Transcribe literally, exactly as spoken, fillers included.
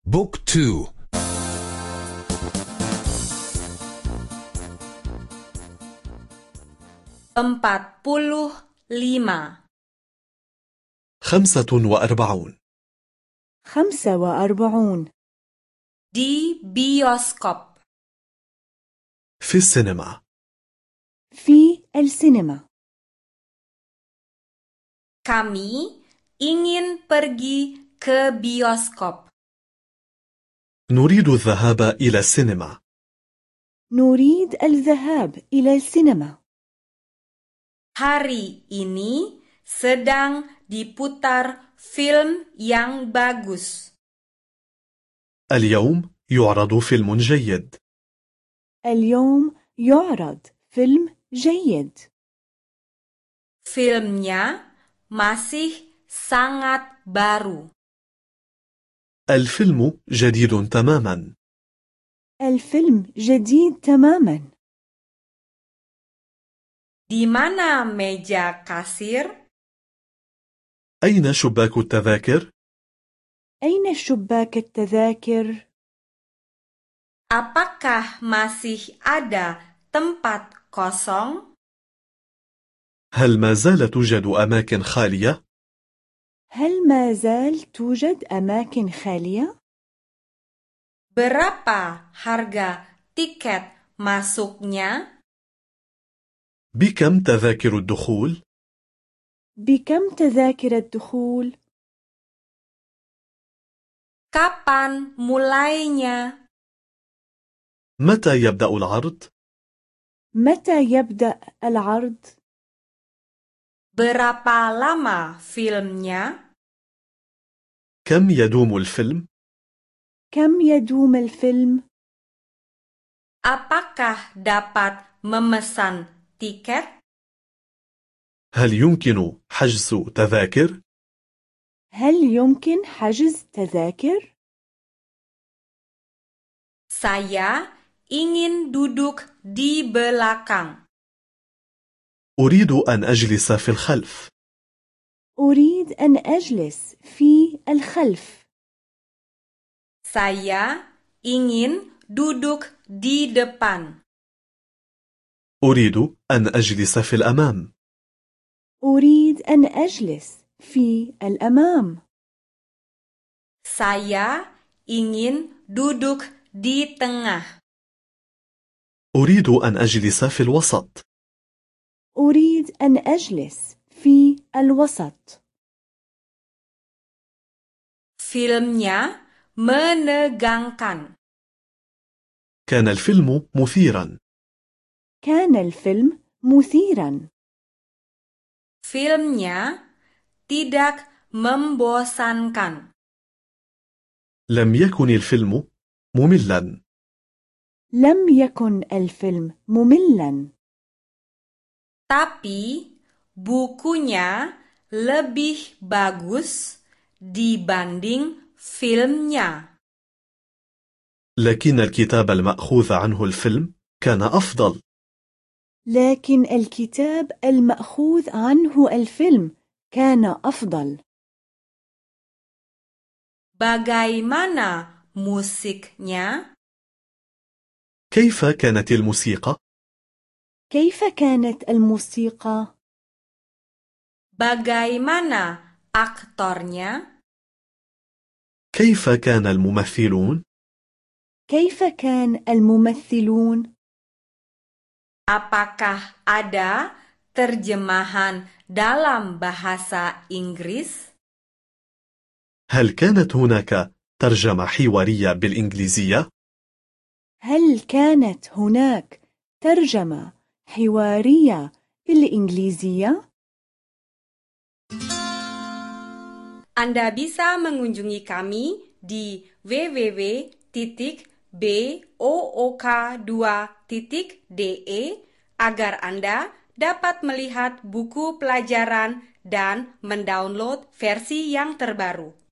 بوك تو. empat puluh lima. خمسة وأربعون. خمسة وأربعون. Di bioskop. في السينما. في السينما. Kami ingin pergi ke bioskop. نريد الذهاب إلى السينما. نريد الذهاب إلى السينما. Hari ini sedang diputar film yang bagus. اليوم يعرض فيلم جيد. اليوم يعرض فيلم جيد. Filmnya masih sangat baru. الفيلم جديد تماما. الفيلم جديد تماما. Di mana meja kasir? أين شباك التذاكر؟ أين شباك التذاكر؟ Apakah masih ada tempat kosong? هل ما زال توجد أماكن خالية؟ هل ما زال توجد أماكن خالية؟ Berapa harga tiket masuknya? بكم تذاكر الدخول؟ بكم تذاكر الدخول؟ Kapan mulainya? متى يبدأ العرض؟ متى يبدأ العرض؟ Berapa lama filmnya? كم يدوم الفيلم؟ كم يدوم الفيلم؟ Apakah dapat memesan tiket? هل يمكن حجز تذاكر؟ هل يمكن حجز تذاكر؟ Saya ingin duduk di belakang. أريد أن أجلس في الخلف. أريد أن أجلس في الخلف. Saya ingin duduk di depan. أريد أن أجلس في الأمام. أريد أن أجلس في الأمام. Saya ingin duduk di tengah. أريد أن أجلس في الوسط. أريد أن أجلس في الوسط. Filmnya menegangkan. كان الفيلم مثيرا. كان الفيلم مثيرا. Filmnya tidak membosankan. لم يكن الفيلم مملا. لم يكن الفيلم مملا. Tapi bukunya lebih bagus dibanding filmnya. لكن الكتاب المأخوذ عنه الفيلم كان أفضل. لكن الكتاب المأخوذ عنه الفيلم كان أفضل. Bagaimana musiknya? كيف كانت الموسيقى؟ كيف كانت الموسيقى؟ Bagaimana aktornya? كيف كان الممثلون؟ كيف كان الممثلون؟ Apakah ada terjemahan dalam bahasa Inggris? هل كانت هناك ترجمة حوارية بالإنجليزية؟ هل كانت هناك ترجمة حوارية بالإنجليزية؟ Anda bisa mengunjungi kami di w w w titik book dua titik de agar Anda dapat melihat buku pelajaran dan mendownload versi yang terbaru.